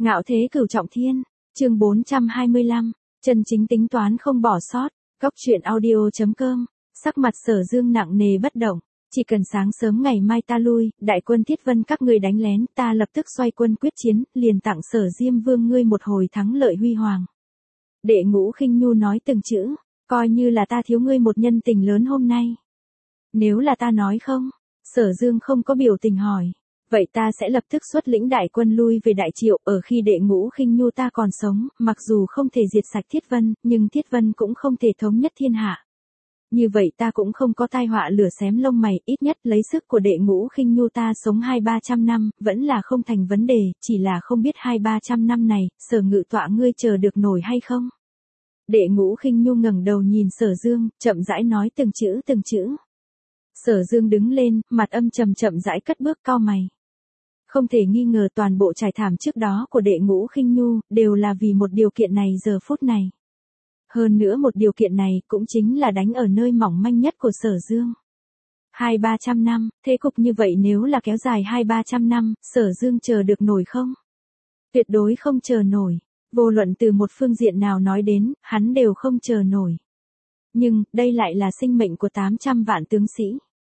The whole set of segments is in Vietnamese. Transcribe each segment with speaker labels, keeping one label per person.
Speaker 1: Ngạo thế cửu trọng thiên, chương 425, chân chính tính toán không bỏ sót, góc truyện audio.com, sắc mặt Sở Dương nặng nề bất động, chỉ cần sáng sớm ngày mai ta lui, đại quân Thiết Vân các ngươi đánh lén, ta lập tức xoay quân quyết chiến, liền tặng Sở Diêm Vương ngươi một hồi thắng lợi huy hoàng. Đệ Ngũ Khinh Nhu nói từng chữ, coi như là ta thiếu ngươi một nhân tình lớn hôm nay. Nếu là ta nói không, Sở Dương không có biểu tình hỏi. Vậy ta sẽ lập tức xuất lĩnh đại quân lui về Đại Triệu, ở khi Đệ Ngũ Khinh Nhu ta còn sống, mặc dù không thể diệt sạch Thiết Vân, nhưng Thiết Vân cũng không thể thống nhất thiên hạ. Như vậy ta cũng không có tai họa lửa xém lông mày, ít nhất lấy sức của Đệ Ngũ Khinh Nhu ta sống 200-300 năm, vẫn là không thành vấn đề, chỉ là không biết 200-300 năm này, Sở Ngự Tọa ngươi chờ được nổi hay không? Đệ Ngũ Khinh Nhu ngẩng đầu nhìn Sở Dương, chậm rãi nói từng chữ từng chữ. Sở Dương đứng lên, mặt âm trầm chậm rãi cất bước cau mày. Không thể nghi ngờ toàn bộ trải thảm trước đó của Đệ Ngũ Khinh Nhu, đều là vì một điều kiện này giờ phút này. Hơn nữa một điều kiện này cũng chính là đánh ở nơi mỏng manh nhất của Sở Dương. 200-300 năm, thế cục như vậy nếu là kéo dài 200-300 năm, Sở Dương chờ được nổi không? Tuyệt đối không chờ nổi, vô luận từ một phương diện nào nói đến, hắn đều không chờ nổi. Nhưng, đây lại là sinh mệnh của 800 vạn tướng sĩ.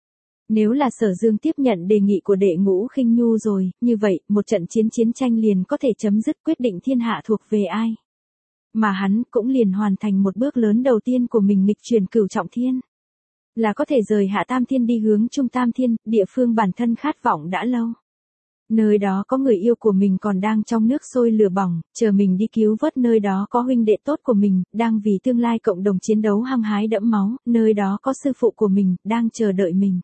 Speaker 1: Nếu là Sở Dương tiếp nhận đề nghị của Đệ Ngũ Khinh Nhu rồi, như vậy, một trận chiến tranh liền có thể chấm dứt, quyết định thiên hạ thuộc về ai. Mà hắn cũng liền hoàn thành một bước lớn đầu tiên của mình, nghịch chuyển cửu trọng thiên. Là có thể rời hạ tam thiên đi hướng trung tam thiên, địa phương bản thân khát vọng đã lâu. Nơi đó có người yêu của mình còn đang trong nước sôi lửa bỏng, chờ mình đi cứu vớt, nơi đó có huynh đệ tốt của mình, đang vì tương lai cộng đồng chiến đấu hăng hái đẫm máu, nơi đó có sư phụ của mình, đang chờ đợi mình.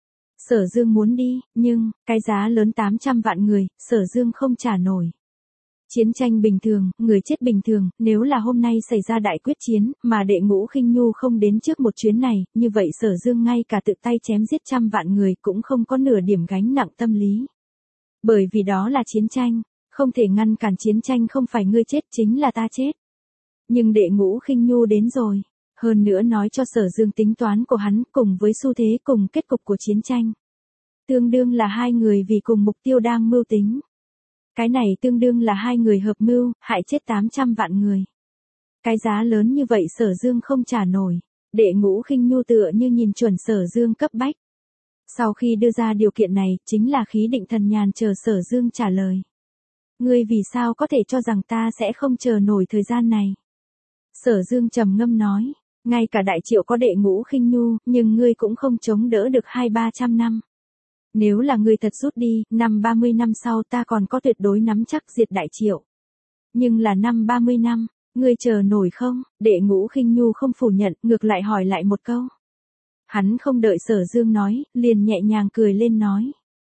Speaker 1: Sở Dương muốn đi, nhưng, cái giá lớn 800 vạn người, Sở Dương không trả nổi. Chiến tranh bình thường, người chết bình thường, nếu là hôm nay xảy ra đại quyết chiến, mà Đệ Ngũ Khinh Nhu không đến trước một chuyến này, như vậy Sở Dương ngay cả tự tay chém giết 100 vạn người cũng không có nửa điểm gánh nặng tâm lý. Bởi vì đó là chiến tranh, không thể ngăn cản chiến tranh, không phải ngươi chết chính là ta chết. Nhưng Đệ Ngũ Khinh Nhu đến rồi. Hơn nữa nói cho Sở Dương tính toán của hắn cùng với xu thế cùng kết cục của chiến tranh. Tương đương là hai người vì cùng mục tiêu đang mưu tính. Cái này tương đương là hai người hợp mưu, hại chết 800 vạn người. Cái giá lớn như vậy Sở Dương không trả nổi. Đệ Ngũ Khinh Nhu tựa như nhìn chuẩn Sở Dương cấp bách. Sau khi đưa ra điều kiện này, chính là khí định thần nhàn chờ Sở Dương trả lời. Ngươi vì sao có thể cho rằng ta sẽ không chờ nổi thời gian này? Sở Dương trầm ngâm nói. Ngay cả Đại Triệu có Đệ Ngũ Khinh Nhu, nhưng ngươi cũng không chống đỡ được 200-300 năm. Nếu là ngươi thật rút đi, 30 năm sau ta còn có tuyệt đối nắm chắc diệt Đại Triệu. Nhưng là 30 năm, ngươi chờ nổi không? Đệ Ngũ Khinh Nhu không phủ nhận, ngược lại hỏi lại một câu. Hắn không đợi Sở Dương nói, liền nhẹ nhàng cười lên nói.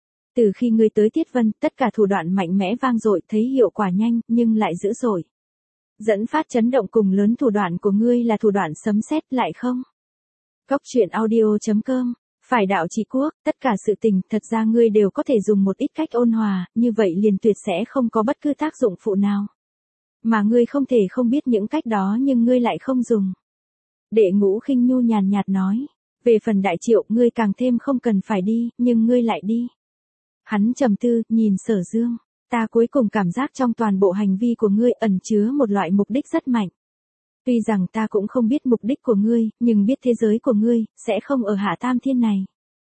Speaker 1: Từ khi ngươi tới Thiết Vân, tất cả thủ đoạn mạnh mẽ vang dội, thấy hiệu quả nhanh, nhưng lại dữ dội. Dẫn phát chấn động cùng lớn thủ đoạn của ngươi là thủ đoạn sấm sét lại không? Góc truyện audio.com, phải đạo trị quốc, tất cả sự tình, thật ra ngươi đều có thể dùng một ít cách ôn hòa, như vậy liền tuyệt sẽ không có bất cứ tác dụng phụ nào. Mà ngươi không thể không biết những cách đó nhưng ngươi lại không dùng. Đệ Ngũ Khinh Nhu nhàn nhạt nói, về phần Đại Triệu ngươi càng thêm không cần phải đi, nhưng ngươi lại đi. Hắn trầm tư, nhìn Sở Dương. Ta cuối cùng cảm giác trong toàn bộ hành vi của ngươi ẩn chứa một loại mục đích rất mạnh. Tuy rằng ta cũng không biết mục đích của ngươi, nhưng biết thế giới của ngươi, sẽ không ở hạ tam thiên này.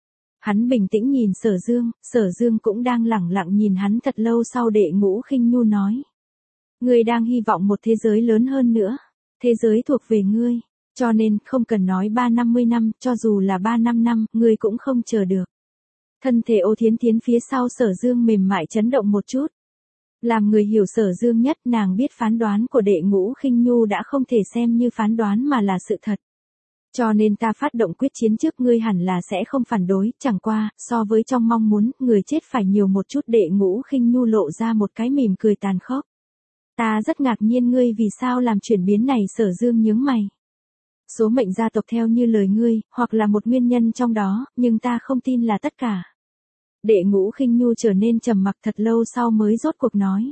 Speaker 1: Hắn bình tĩnh nhìn Sở Dương cũng đang lẳng lặng nhìn hắn thật lâu sau Đệ Ngũ Khinh Nhu nói. Ngươi đang hy vọng một thế giới lớn hơn nữa. Thế giới thuộc về ngươi. Cho nên, không cần nói 350 năm, cho dù là 35 năm, ngươi cũng không chờ được. Thân thể Ô Thiến Thiến phía sau Sở Dương mềm mại chấn động một chút. Làm người hiểu Sở Dương nhất, nàng biết phán đoán của Đệ Ngũ Khinh Nhu đã không thể xem như phán đoán mà là sự thật. Cho nên ta phát động quyết chiến trước ngươi hẳn là sẽ không phản đối, chẳng qua, so với trong mong muốn, người chết phải nhiều một chút. Đệ Ngũ Khinh Nhu lộ ra một cái mỉm cười tàn khốc. Ta rất ngạc nhiên ngươi vì sao làm chuyển biến này. Sở Dương nhướng mày. Số mệnh gia tộc theo như lời ngươi, hoặc là một nguyên nhân trong đó, nhưng ta không tin là tất cả. Đệ Ngũ Khinh Nhu trở nên trầm mặc thật lâu sau mới rốt cuộc nói.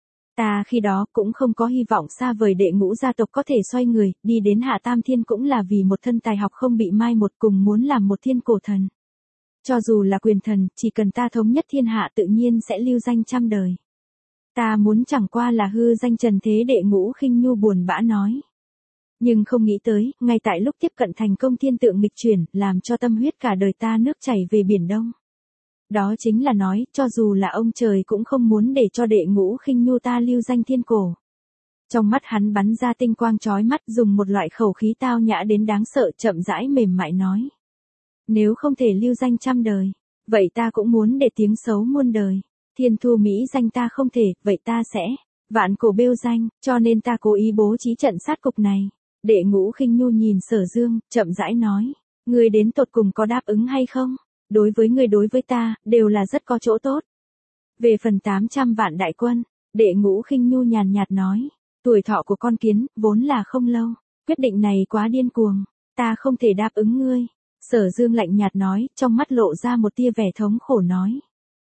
Speaker 1: Ta khi đó cũng không có hy vọng xa vời Đệ Ngũ gia tộc có thể xoay người, đi đến hạ tam thiên cũng là vì một thân tài học không bị mai một, cùng muốn làm một thiên cổ thần. Cho dù là quyền thần, chỉ cần ta thống nhất thiên hạ tự nhiên sẽ lưu danh trăm đời. Ta muốn chẳng qua là hư danh trần thế, Đệ Ngũ Khinh Nhu buồn bã nói. Nhưng không nghĩ tới, ngay tại lúc tiếp cận thành công thiên tượng nghịch chuyển, làm cho tâm huyết cả đời ta nước chảy về biển đông. Đó chính là nói, cho dù là ông trời cũng không muốn để cho Đệ Ngũ Khinh Nhu ta lưu danh thiên cổ. Trong mắt hắn bắn ra tinh quang chói mắt, dùng một loại khẩu khí tao nhã đến đáng sợ, chậm rãi mềm mại nói. Nếu không thể lưu danh trăm đời, vậy ta cũng muốn để tiếng xấu muôn đời. Thiên thu mỹ danh ta không thể, vậy ta sẽ vạn cổ bêu danh, cho nên ta cố ý bố trí trận sát cục này. Đệ Ngũ Khinh Nhu nhìn Sở Dương, chậm rãi nói, ngươi đến tột cùng có đáp ứng hay không? Đối với ngươi đối với ta, đều là rất có chỗ tốt. Về phần 800 vạn đại quân, Đệ Ngũ Khinh Nhu nhàn nhạt nói, tuổi thọ của con kiến, vốn là không lâu, quyết định này quá điên cuồng, ta không thể đáp ứng ngươi. Sở Dương lạnh nhạt nói, trong mắt lộ ra một tia vẻ thống khổ nói.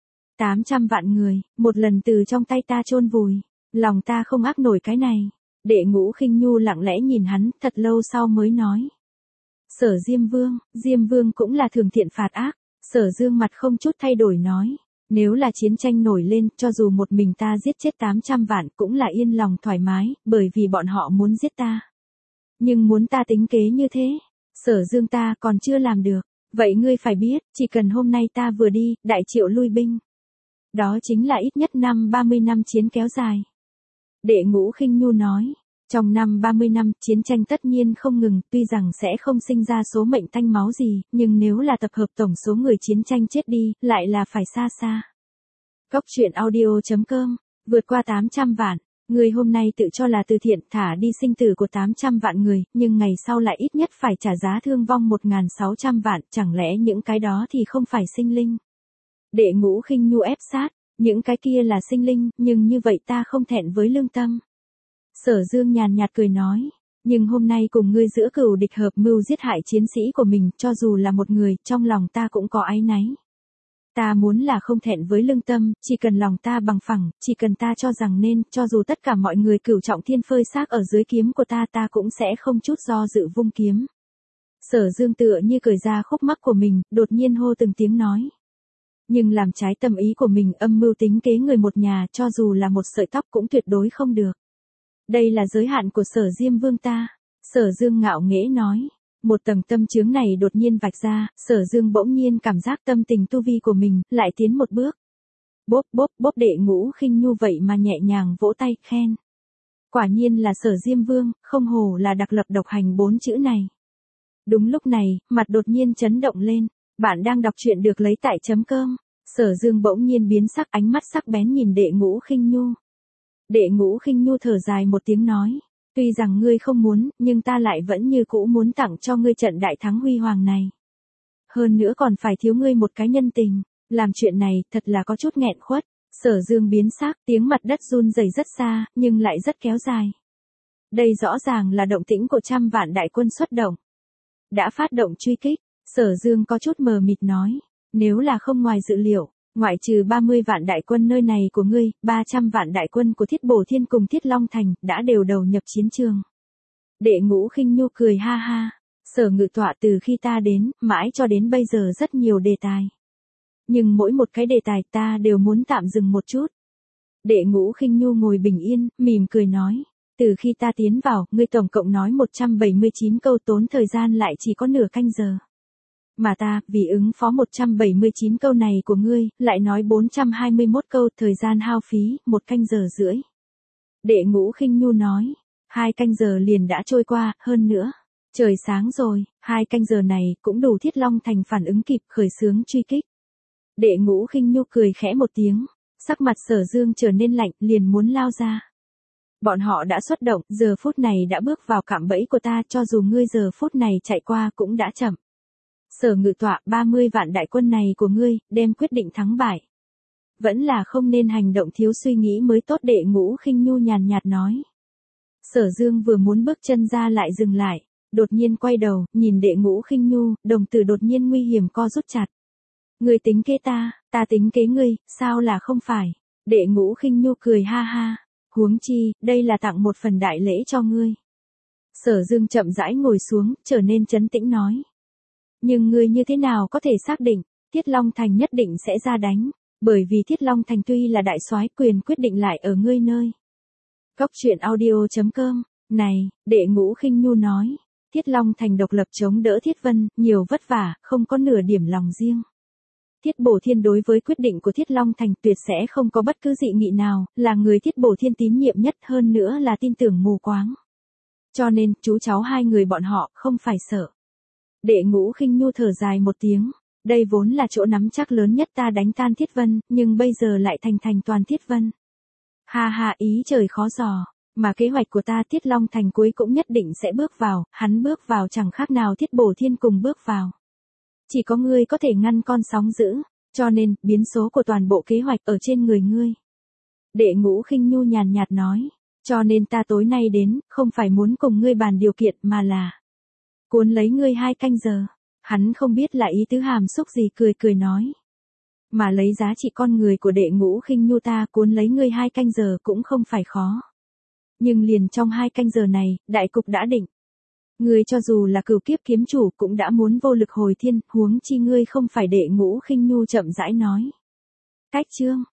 Speaker 1: 800 vạn người, một lần từ trong tay ta chôn vùi, lòng ta không áp nổi cái này. Đệ Ngũ Khinh Nhu lặng lẽ nhìn hắn, thật lâu sau mới nói. Sở Diêm Vương cũng là thường thiện phạt ác. Sở Dương mặt không chút thay đổi nói. Nếu là chiến tranh nổi lên, cho dù một mình ta giết chết 800 vạn cũng là yên lòng thoải mái, bởi vì bọn họ muốn giết ta. Nhưng muốn ta tính kế như thế, Sở Dương ta còn chưa làm được. Vậy ngươi phải biết, chỉ cần hôm nay ta vừa đi, đại triệu lui binh. Đó chính là ít nhất 30 năm chiến kéo dài. Đệ Ngũ Khinh Nhu nói, trong 30 năm chiến tranh tất nhiên không ngừng, tuy rằng sẽ không sinh ra số mệnh tanh máu gì, nhưng nếu là tập hợp tổng số người chiến tranh chết đi, lại là phải xa xa. Cốc truyện audio.com, vượt qua 800 vạn, người hôm nay tự cho là từ thiện thả đi sinh tử của 800 vạn người, nhưng ngày sau lại ít nhất phải trả giá thương vong 1.600 vạn, chẳng lẽ những cái đó thì không phải sinh linh? Đệ Ngũ Khinh Nhu ép sát, những cái kia là sinh linh, nhưng như vậy ta không thẹn với lương tâm. Sở Dương nhàn nhạt cười nói, nhưng hôm nay cùng ngươi giữa cừu địch hợp mưu giết hại chiến sĩ của mình, cho dù là một người, trong lòng ta cũng có áy náy. Ta muốn là không thẹn với lương tâm, chỉ cần lòng ta bằng phẳng, chỉ cần ta cho rằng nên, cho dù tất cả mọi người cửu trọng thiên phơi xác ở dưới kiếm của ta, ta cũng sẽ không chút do dự vung kiếm. Sở Dương tựa như cởi ra khúc mắc của mình, đột nhiên hô từng tiếng nói. Nhưng làm trái tâm ý của mình, âm mưu tính kế người một nhà, cho dù là một sợi tóc cũng tuyệt đối không được. Đây là giới hạn của Sở Diêm Vương ta. Sở Dương ngạo nghễ nói. Một tầng tâm chướng này đột nhiên vạch ra, Sở Dương bỗng nhiên cảm giác tâm tình tu vi của mình, lại tiến một bước. Bốp Đệ Ngũ Khinh Nhu vậy mà nhẹ nhàng vỗ tay, khen. Quả nhiên là Sở Diêm Vương, không hổ là đặc lập độc hành 4 chữ này. Đúng lúc này, mặt đột nhiên chấn động lên. Bạn đang đọc truyện được lấy tại .com. Sở Dương bỗng nhiên biến sắc, ánh mắt sắc bén nhìn Đệ Ngũ Khinh Nhu. Đệ Ngũ Khinh Nhu thở dài một tiếng nói, tuy rằng ngươi không muốn, nhưng ta lại vẫn như cũ muốn tặng cho ngươi trận đại thắng huy hoàng này. Hơn nữa còn phải thiếu ngươi một cái nhân tình, làm chuyện này thật là có chút nghẹn khuất. Sở Dương biến sắc, tiếng mặt đất run rẩy rất xa, nhưng lại rất kéo dài. Đây rõ ràng là động tĩnh của 100 vạn đại quân xuất động. Đã phát động truy kích. Sở Dương có chút mờ mịt nói, nếu là không ngoài dự liệu, ngoại trừ 30 vạn đại quân nơi này của ngươi, 300 vạn đại quân của Thiết Bổ Thiên cùng Thiết Long Thành, đã đều đầu nhập chiến trường. Đệ Ngũ Khinh Nhu cười ha ha, Sở Ngự Tọa từ khi ta đến, mãi cho đến bây giờ rất nhiều đề tài. Nhưng mỗi một cái đề tài ta đều muốn tạm dừng một chút. Đệ Ngũ Khinh Nhu ngồi bình yên, mỉm cười nói, từ khi ta tiến vào, ngươi tổng cộng nói 179 câu, tốn thời gian lại chỉ có nửa canh giờ. Mà ta, vì ứng phó 179 câu này của ngươi, lại nói 421 câu, thời gian hao phí, 1 canh giờ rưỡi. Đệ Ngũ Khinh Nhu nói, 2 canh giờ liền đã trôi qua, hơn nữa. Trời sáng rồi, 2 canh giờ này cũng đủ Thiết Long Thành phản ứng kịp khởi xướng truy kích. Đệ Ngũ Khinh Nhu cười khẽ một tiếng, sắc mặt Sở Dương trở nên lạnh, liền muốn lao ra. Bọn họ đã xuất động, giờ phút này đã bước vào cạm bẫy của ta, cho dù ngươi giờ phút này chạy qua cũng đã chậm. Sở Ngự Tọa, 30 vạn đại quân này của ngươi, đem quyết định thắng bại. Vẫn là không nên hành động thiếu suy nghĩ mới tốt. Đệ Ngũ Khinh Nhu nhàn nhạt nói. Sở Dương vừa muốn bước chân ra lại dừng lại, đột nhiên quay đầu, nhìn Đệ Ngũ Khinh Nhu, đồng tử đột nhiên nguy hiểm co rút chặt. Ngươi tính kế ta tính kế ngươi, sao là không phải? Đệ Ngũ Khinh Nhu cười ha ha, huống chi, đây là tặng một phần đại lễ cho ngươi. Sở Dương chậm rãi ngồi xuống, trở nên trấn tĩnh nói. Nhưng ngươi như thế nào có thể xác định, Thiết Long Thành nhất định sẽ ra đánh? Bởi vì Thiết Long Thành tuy là đại soái, quyền quyết định lại ở ngươi nơi. Cốc truyện audio.com. Này, Đệ Ngũ Khinh Nhu nói, Thiết Long Thành độc lập chống đỡ Thiết Vân, nhiều vất vả, không có nửa điểm lòng riêng. Thiết Bổ Thiên đối với quyết định của Thiết Long Thành tuyệt sẽ không có bất cứ dị nghị nào, là người Thiết Bổ Thiên tín nhiệm nhất, hơn nữa là tin tưởng mù quáng. Cho nên, chú cháu hai người bọn họ không phải sợ. Đệ Ngũ Khinh Nhu thở dài một tiếng, đây vốn là chỗ nắm chắc lớn nhất ta đánh tan Thiết Vân, nhưng bây giờ lại thành toàn Thiết Vân. Ha ha, ý trời khó dò, mà kế hoạch của ta Thiết Long Thành cuối cũng nhất định sẽ bước vào, hắn bước vào chẳng khác nào Thiết Bổ Thiên cùng bước vào. Chỉ có ngươi có thể ngăn con sóng dữ, cho nên, biến số của toàn bộ kế hoạch ở trên người ngươi. Đệ Ngũ Khinh Nhu nhàn nhạt nói, cho nên ta tối nay đến, không phải muốn cùng ngươi bàn điều kiện mà là cuốn lấy ngươi 2 canh giờ. Hắn không biết là ý tứ hàm xúc gì, cười nói. Mà lấy giá trị con người của Đệ Ngũ Khinh Nhu ta cuốn lấy ngươi 2 canh giờ cũng không phải khó. Nhưng liền trong 2 canh giờ này, đại cục đã định. Ngươi cho dù là cửu kiếp kiếm chủ cũng đã muốn vô lực hồi thiên, huống chi ngươi không phải Đệ Ngũ Khinh Nhu chậm rãi nói. Cách chương